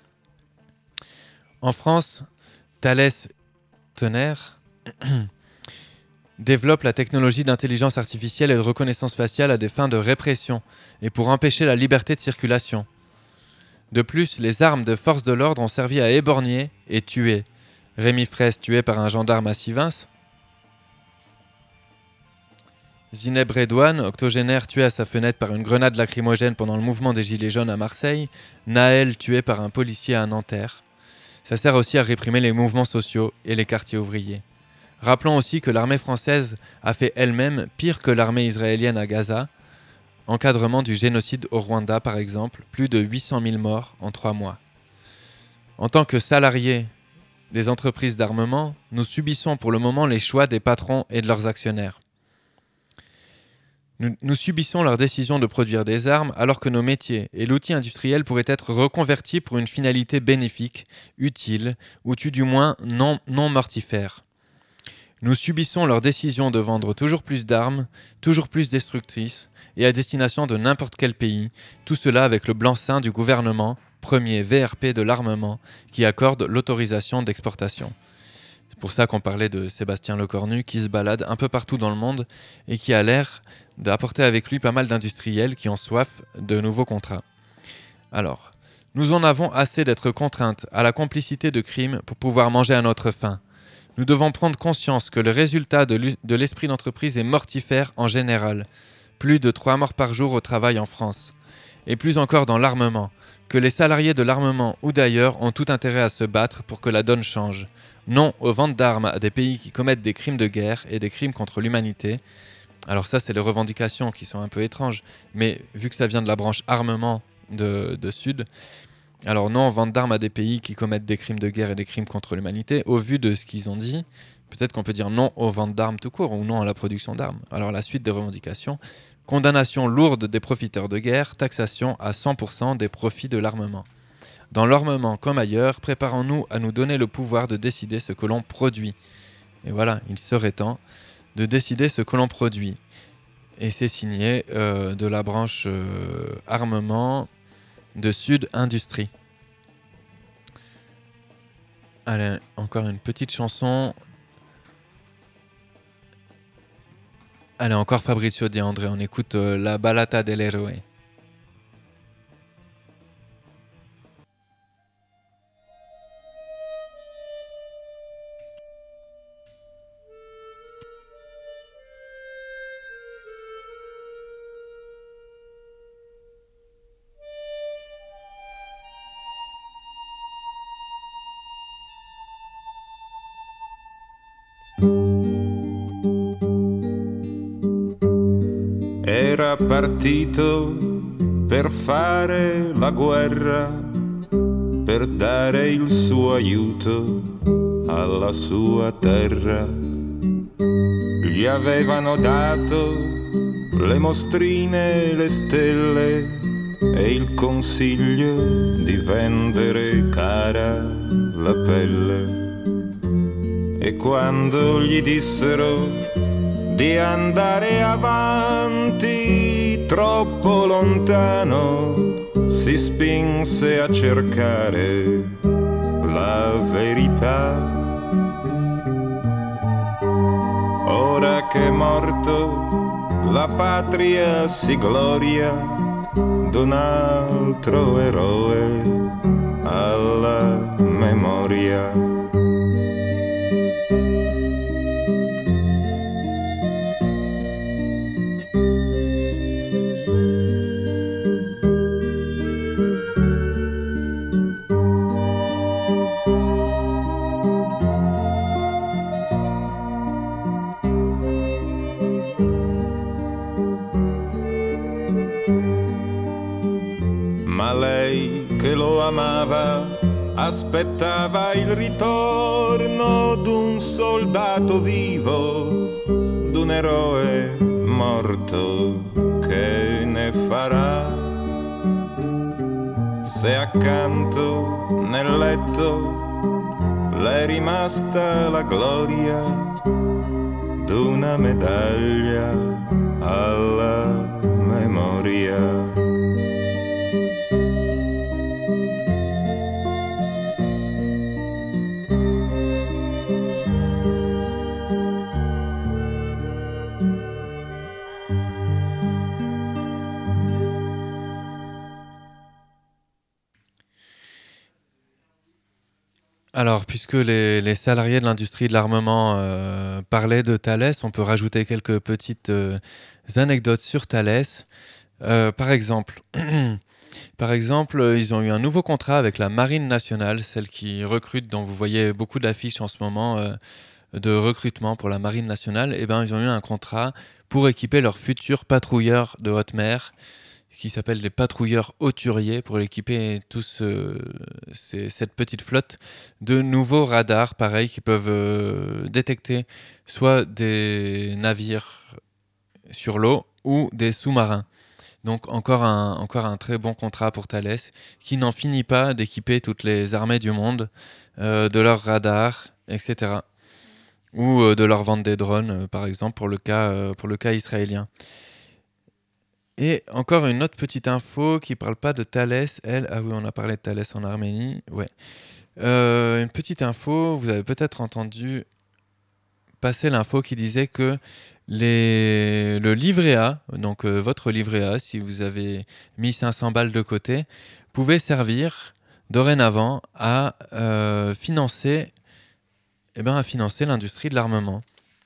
En France, Thales Tonnerre développe la technologie d'intelligence artificielle et de reconnaissance faciale à des fins de répression et pour empêcher la liberté de circulation. De plus, les armes de force de l'ordre ont servi à éborgner et tuer. Rémi Fraisse tué par un gendarme à Sivins, Zineb Redouane, octogénaire tué à sa fenêtre par une grenade lacrymogène pendant le mouvement des Gilets jaunes à Marseille. Naël tué par un policier à Nanterre. Ça sert aussi à réprimer les mouvements sociaux et les quartiers ouvriers. Rappelons aussi que l'armée française a fait elle-même pire que l'armée israélienne à Gaza. Encadrement du génocide au Rwanda par exemple, plus de huit cent mille morts en trois mois. En tant que salariés des entreprises d'armement, nous subissons pour le moment les choix des patrons et de leurs actionnaires. Nous, nous subissons leur décision de produire des armes alors que nos métiers et l'outil industriel pourraient être reconvertis pour une finalité bénéfique, utile ou tout du moins non, non mortifère. Nous subissons leur décision de vendre toujours plus d'armes, toujours plus destructrices et à destination de n'importe quel pays, tout cela avec le blanc-seing du gouvernement, premier V R P de l'armement, qui accorde l'autorisation d'exportation. C'est pour ça qu'on parlait de Sébastien Lecornu qui se balade un peu partout dans le monde et qui a l'air d'apporter avec lui pas mal d'industriels qui ont soif de nouveaux contrats. Alors, nous en avons assez d'être contraintes à la complicité de crimes pour pouvoir manger à notre faim. Nous devons prendre conscience que le résultat de, de l'esprit d'entreprise est mortifère en général. Plus de trois morts par jour au travail en France. Et plus encore dans l'armement, que les salariés de l'armement ou d'ailleurs ont tout intérêt à se battre pour que la donne change. Non aux ventes d'armes à des pays qui commettent des crimes de guerre et des crimes contre l'humanité. Alors ça, c'est les revendications qui sont un peu étranges, mais vu que ça vient de la branche armement de, de Sud, alors non aux ventes d'armes à des pays qui commettent des crimes de guerre et des crimes contre l'humanité, au vu de ce qu'ils ont dit, peut-être qu'on peut dire non aux ventes d'armes tout court ou non à la production d'armes. Alors la suite des revendications, condamnation lourde des profiteurs de guerre, taxation à cent pour cent des profits de l'armement. Dans l'armement comme ailleurs, préparons-nous à nous donner le pouvoir de décider ce que l'on produit. Et voilà, il serait temps de décider ce que l'on produit. Et c'est signé euh, de la branche euh, armement de Sud Industrie. Allez, encore une petite chanson. Allez, encore Fabrizio De André, on écoute euh, La Ballata dell'Eroe. Era partito per fare la guerra, per dare il suo aiuto alla sua terra. Gli avevano dato le mostrine e le stelle e il consiglio di vendere cara la pelle. E quando gli dissero di andare avanti troppo lontano, si spinse a cercare la verità. Ora che è morto, la patria si gloria d'un altro eroe alla memoria. Amava, aspettava il ritorno d'un soldato vivo, d'un eroe morto. Che ne farà se accanto nel letto le è rimasta la gloria d'una medaglia alla memoria? Alors, puisque les, les salariés de l'industrie de l'armement euh, parlaient de Thales, on peut rajouter quelques petites euh, anecdotes sur Thales. Euh, par exemple, par exemple, ils ont eu un nouveau contrat avec la Marine nationale, celle qui recrute, dont vous voyez beaucoup d'affiches en ce moment euh, de recrutement pour la Marine nationale. Et ben, ils ont eu un contrat pour équiper leurs futurs patrouilleurs de haute mer, qui s'appellent les patrouilleurs hauturiers, pour équiper tous euh, ces, cette petite flotte de nouveaux radars, pareil, qui peuvent euh, détecter soit des navires sur l'eau ou des sous-marins. Donc encore un, encore un très bon contrat pour Thales, qui n'en finit pas d'équiper toutes les armées du monde euh, de leurs radars, et cetera. Ou euh, de leur vendre des drones, euh, par exemple, pour le cas, euh, pour le cas israélien. Et encore une autre petite info qui ne parle pas de Thales, elle. Ah oui, on a parlé de Thales en Arménie. Ouais. Euh, une petite info, vous avez peut-être entendu passer l'info qui disait que les, le livret A, donc euh, votre livret A, si vous avez mis cinq cents balles de côté, pouvait servir dorénavant à euh, financer, eh ben, à financer l'industrie de l'armement.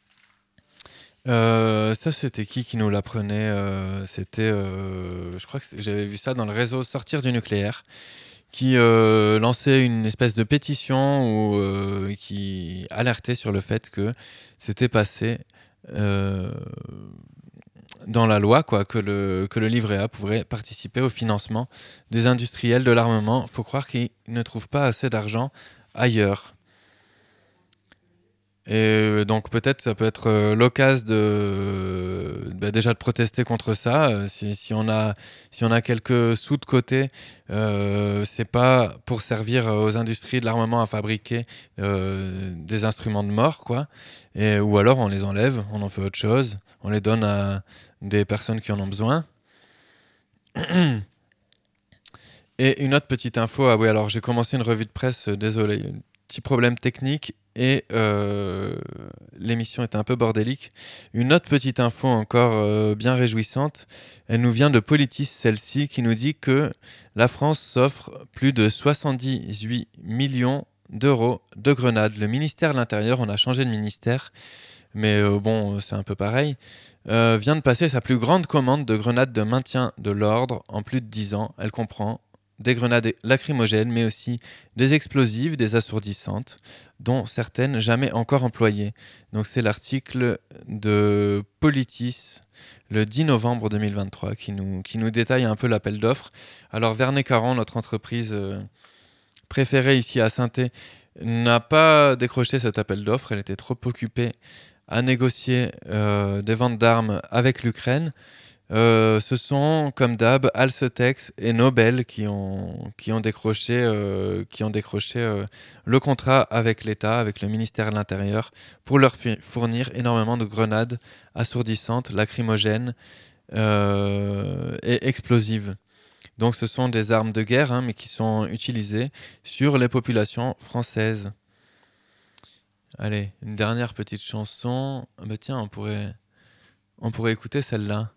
Euh, ça, c'était qui qui nous l'apprenait euh, C'était, euh, je crois que j'avais vu ça dans le réseau Sortir du nucléaire, qui euh, lançait une espèce de pétition ou euh, qui alertait sur le fait que c'était passé euh, dans la loi, quoi, que le, que le livret A pourrait participer au financement des industriels de l'armement. Il faut croire qu'ils ne trouvent pas assez d'argent ailleurs. Et donc peut-être ça peut être euh, l'occasion de bah, déjà de protester contre ça. Euh, si, si on a si on a quelques sous de côté, euh, c'est pas pour servir aux industries de l'armement à fabriquer euh, des instruments de mort, quoi. Et ou alors on les enlève, on en fait autre chose, on les donne à des personnes qui en ont besoin. Et une autre petite info. Ah oui, alors j'ai commencé une revue de presse. Euh, désolé, petit problème technique. Et euh, l'émission était un peu bordélique. Une autre petite info encore euh, bien réjouissante, elle nous vient de Politis, celle-ci, qui nous dit que la France s'offre plus de soixante-dix-huit millions d'euros de grenades. Le ministère de l'Intérieur, on a changé de ministère, mais euh, bon, c'est un peu pareil, euh, vient de passer sa plus grande commande de grenades de maintien de l'ordre en plus de dix ans. Elle comprend des grenades lacrymogènes, mais aussi des explosives, des assourdissantes, dont certaines jamais encore employées. Donc c'est l'article de Politis, le dix novembre deux mille vingt-trois, qui nous, qui nous détaille un peu l'appel d'offres. Alors Verney-Caron, notre entreprise euh, préférée ici à Saint-Thé, n'a pas décroché cet appel d'offres. Elle était trop occupée à négocier euh, des ventes d'armes avec l'Ukraine. Euh, ce sont, comme d'hab, Alcetex et Nobel qui ont, qui ont décroché, euh, qui ont décroché euh, le contrat avec l'État, avec le ministère de l'Intérieur, pour leur fi- fournir énormément de grenades assourdissantes, lacrymogènes euh, et explosives. Donc ce sont des armes de guerre, hein, mais qui sont utilisées sur les populations françaises. Allez, une dernière petite chanson. Ah bah tiens, on pourrait, on pourrait écouter celle-là.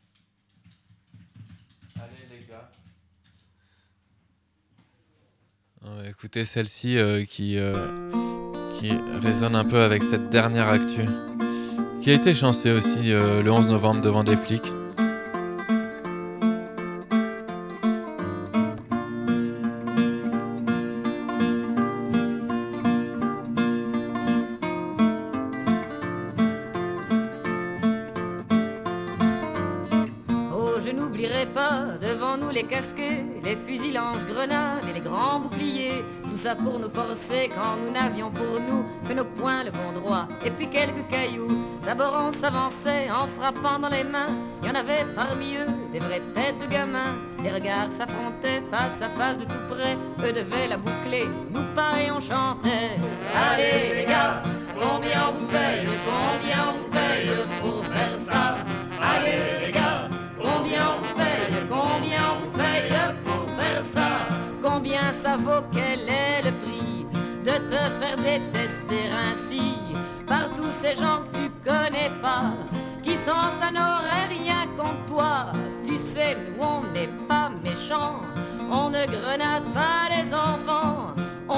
On va écouter celle-ci euh, qui, euh, qui résonne un peu avec cette dernière actu, qui a été chancée aussi euh, le onze novembre devant des flics. Oh, je n'oublierai pas, devant nous les casquets, les fusils lance-grenades et les grands boucliers. Tout ça pour nous forcer quand nous n'avions pour nous que nos poings le bon droit et puis quelques cailloux. D'abord on s'avançait en frappant dans les mains. Il y en avait parmi eux des vraies têtes de gamins. Les regards s'affrontaient face à face de tout près. Eux devaient la boucler, nous pas et on chantait. Allez les gars, combien on vous paye, combien on vous paye pour faire ça? Allez les gars, combien on vous paye, combien on vous paye pour faire ça? Combien ça vaut, quel est le prix de te faire détester ainsi par tous ces gens que tu connais pas, qui sans ça n'aurait rien contre toi? Tu sais, nous on n'est pas méchants, on ne grenade pas les enfants, on nous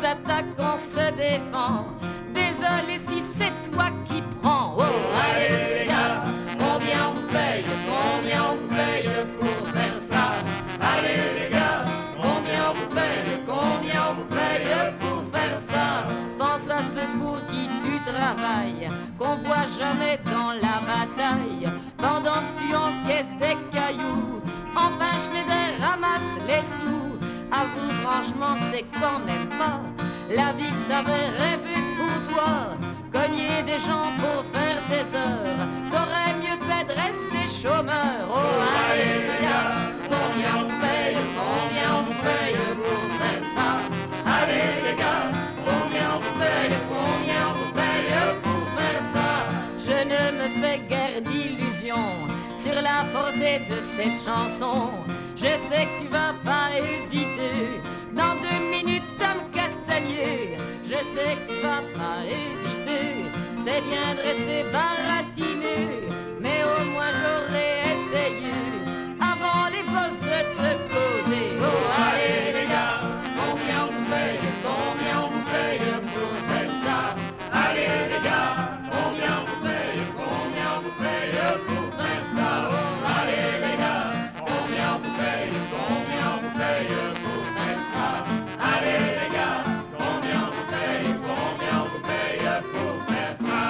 s'attaque, on se défend. Désolé si c'est toi qui prends. Oh, allez les gars, combien on vous paye, combien on vous paye pour faire ça? Allez les gars, combien on vous paye, combien on vous paye pour faire ça? Pense à ceux pour qui tu travailles, qu'on voit jamais dans la bataille. Pendant que tu encaisses des cailloux, enfin Schneider ramasse les sous. Avoue franchement que c'est quand même pas la vie que t'avais rêvé pour toi. Cogner des gens pour faire tes heures, t'aurais mieux fait de rester chômeur. Oh allez les gars, combien on vous paye, combien on vous paye pour faire ça? Allez les gars, combien on vous paye, combien on vous paye pour faire ça? Je ne me fais guère d'illusions sur la portée de cette chanson. Je sais que tu vas pas hésiter dans deux minutes à me castagner. Je sais que tu vas pas hésiter, t'es bien dressé, baratiné, mais au moins j'aurais essayé avant les postes de te causer. Oh allez les gars, combien on vous paye, combien on vous paye pour faire ça? Allez les gars, combien on vous paye, combien on vous paye pour faire ça? Oh allez les gars, combien on vous paye, combien on vous paye pour faire ça? Allez les gars, combien on vous paye, combien on vous paye pour faire ça?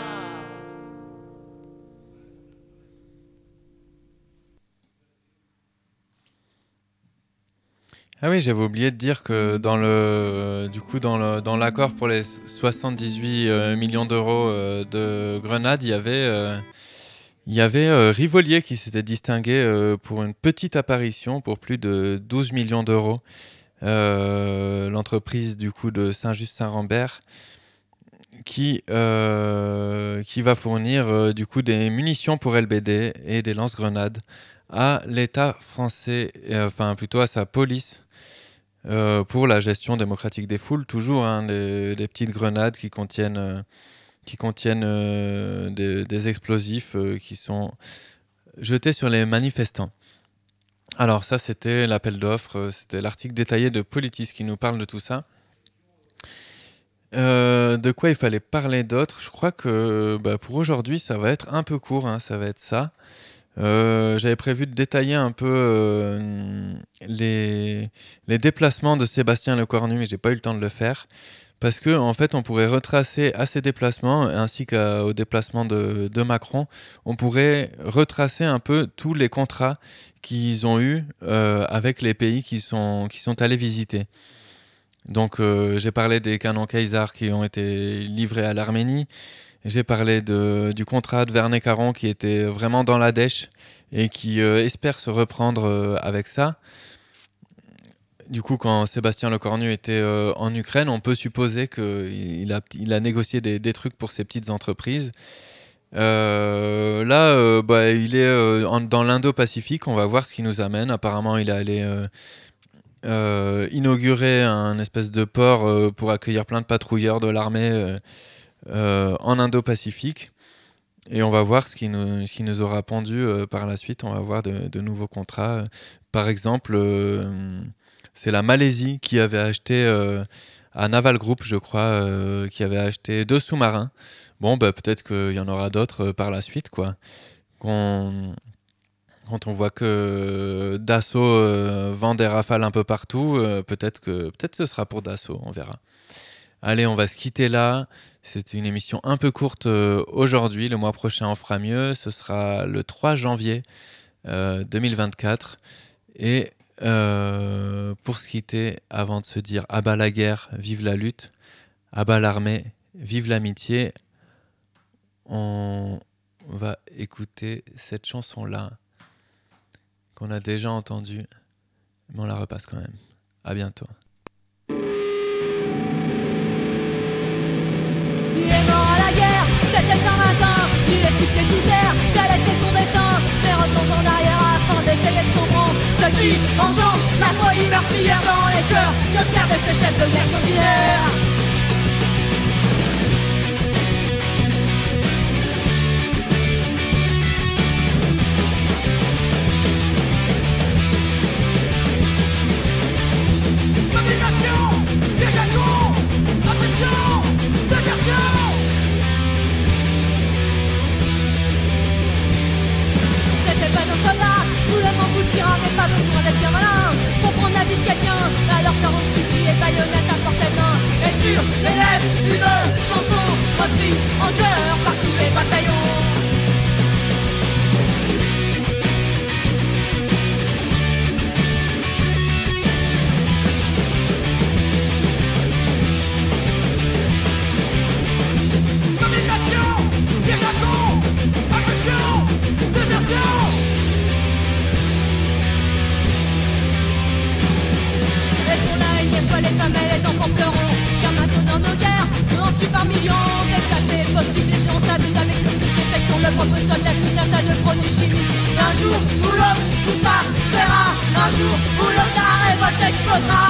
Ah oui, j'avais oublié de dire que dans le, du coup, dans le, dans l'accord pour les soixante-dix-huit euh, millions d'euros euh, de Grenade, il y avait, euh, il y avait euh, Rivolier qui s'était distingué euh, pour une petite apparition pour plus de douze millions d'euros. Euh, l'entreprise du coup de Saint-Just-Saint-Rambert qui, euh, qui va fournir euh, du coup des munitions pour L B D et des lance-grenades à l'État français, euh, enfin plutôt à sa police. Euh, pour la gestion démocratique des foules, toujours hein, les, les petites grenades qui contiennent, euh, qui contiennent euh, des, des explosifs euh, qui sont jetés sur les manifestants. Alors ça, c'était l'appel d'offres, euh, c'était l'article détaillé de Politis qui nous parle de tout ça. Euh, de quoi il fallait parler d'autre? Je crois que bah, pour aujourd'hui, ça va être un peu court, hein, ça va être ça. Euh, j'avais prévu de détailler un peu euh, les, les déplacements de Sébastien Lecornu, mais j'ai pas eu le temps de le faire parce que en fait on pourrait retracer à ces déplacements ainsi qu'au déplacement de, de Macron, on pourrait retracer un peu tous les contrats qu'ils ont eus euh, avec les pays qui sont, qui sont allés visiter. Donc euh, j'ai parlé des canons Kaiser qui ont été livrés à l'Arménie. J'ai parlé de, du contrat de Vernet-Caron qui était vraiment dans la dèche et qui euh, espère se reprendre euh, avec ça. Du coup, quand Sébastien Lecornu était euh, en Ukraine, on peut supposer qu'il a, il a négocié des, des trucs pour ces petites entreprises. Euh, là, euh, bah, il est euh, en, dans l'Indo-Pacifique, on va voir ce qui nous amène. Apparemment, il est allé euh, euh, inaugurer un espèce de port euh, pour accueillir plein de patrouilleurs de l'armée euh, Euh, en Indo-Pacifique et on va voir ce qui nous, ce qui nous aura pendu euh, par la suite. On va voir de, de nouveaux contrats. Par exemple, euh, c'est la Malaisie qui avait acheté euh, à Naval Group, je crois, euh, qui avait acheté deux sous-marins. Bon, bah, peut-être qu'il y en aura d'autres euh, par la suite, quoi. Qu'on... Quand on voit que Dassault euh, vend des Rafales un peu partout, euh, peut-être que peut-être ce sera pour Dassault, on verra. Allez, on va se quitter là. C'était une émission un peu courte euh, aujourd'hui. Le mois prochain, on fera mieux. Ce sera le trois janvier euh, deux mille vingt-quatre. Et euh, pour se quitter, avant de se dire « à bas la guerre, vive la lutte »,« à bas l'armée, vive l'amitié », on va écouter cette chanson-là qu'on a déjà entendue, mais on la repasse quand même. À bientôt. Il est mort à la guerre, c'était un matin. Il expliquait sous terre, tel était son destin. Mais revenons en arrière afin d'essayer de comprendre ce qui engendre la folie meurtrière dans les cœurs de père de ces chefs de guerre sanguinaires. Domination des jetons. baïonnette à portée de main. Et sur les lèvres, une chanson reprise en chœur par tous les bataillons. Les femmes et les enfants pleuront, car maintenant dans nos guerres, on tue par millions, déplacés, postifs, les géants s'amusent avec nos petites défections, le propre soldat, tout un tas de produits chimiques. Un jour où l'autre, tout ça verra, un jour où l'autre, la révolte explosera.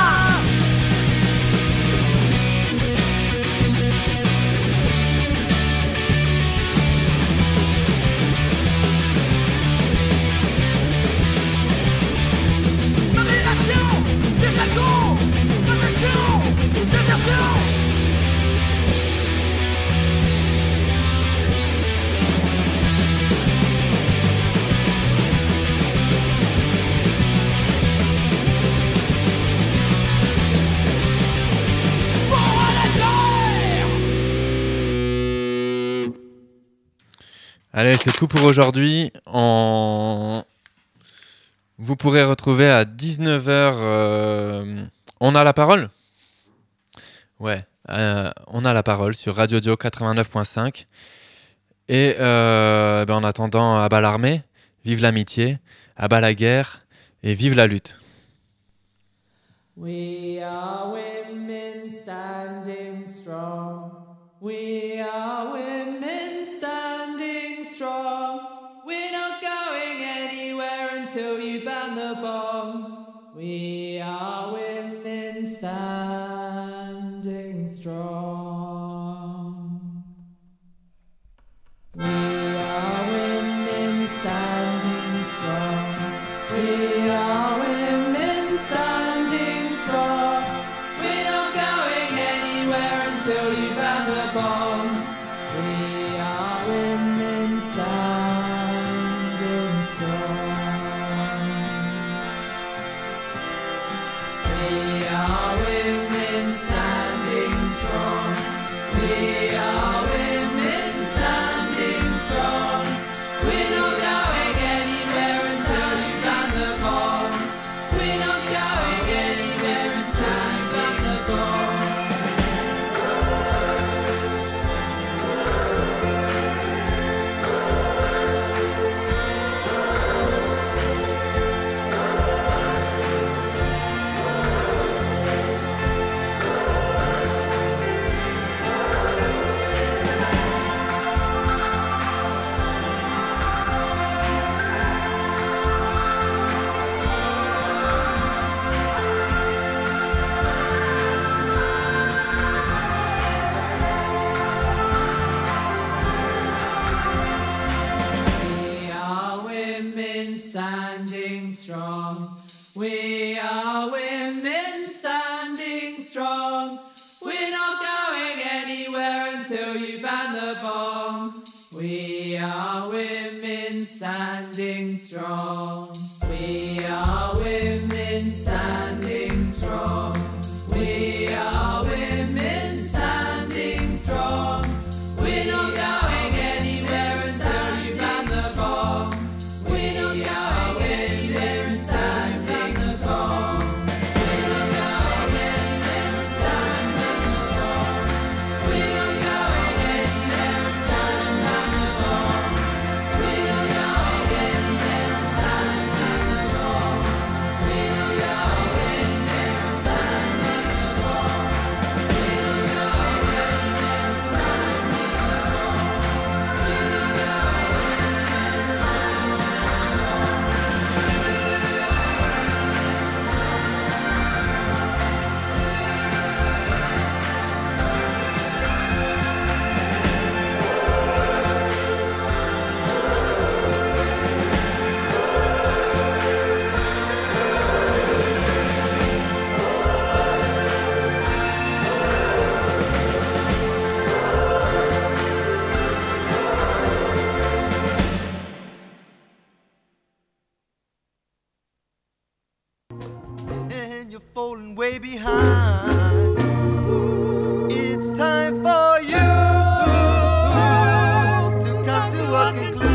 Allez, c'est tout pour aujourd'hui. En... Vous pourrez retrouver à dix-neuf heures... Euh... On a la parole ? Ouais, euh, on a la parole sur Radio Dio quatre-vingt-neuf point cinq. Et euh, ben en attendant, à bas l'armée, vive l'amitié, à bas la guerre et vive la lutte. We are women standing strong. We are women standing strong. We're not going anywhere until you ban the bomb. We are women standing strong. We are women standing strong. We are women standing strong. We're not going anywhere until you ban the bomb. We are women standing strong. We are women standing strong. We are women standing strong. We're not going anywhere until you ban the bomb. We're not going anywhere until you ban the bomb. We are women standing strong. We are women standing strong. We're not going anywhere until you ban the bomb. We are women standing strong. We are women standing strong. We are women standing strong. We're not going anywhere until you ban the bomb. We're not going anywhere until you ban the bomb. We're not going anywhere until you ban the bomb. We're not going anywhere until you ban the bomb. We're not going anywhere until you ban the bomb. We're not going anywhere until you ban the bomb. We're not going anywhere until you ban the and you're falling way behind. fucking clown.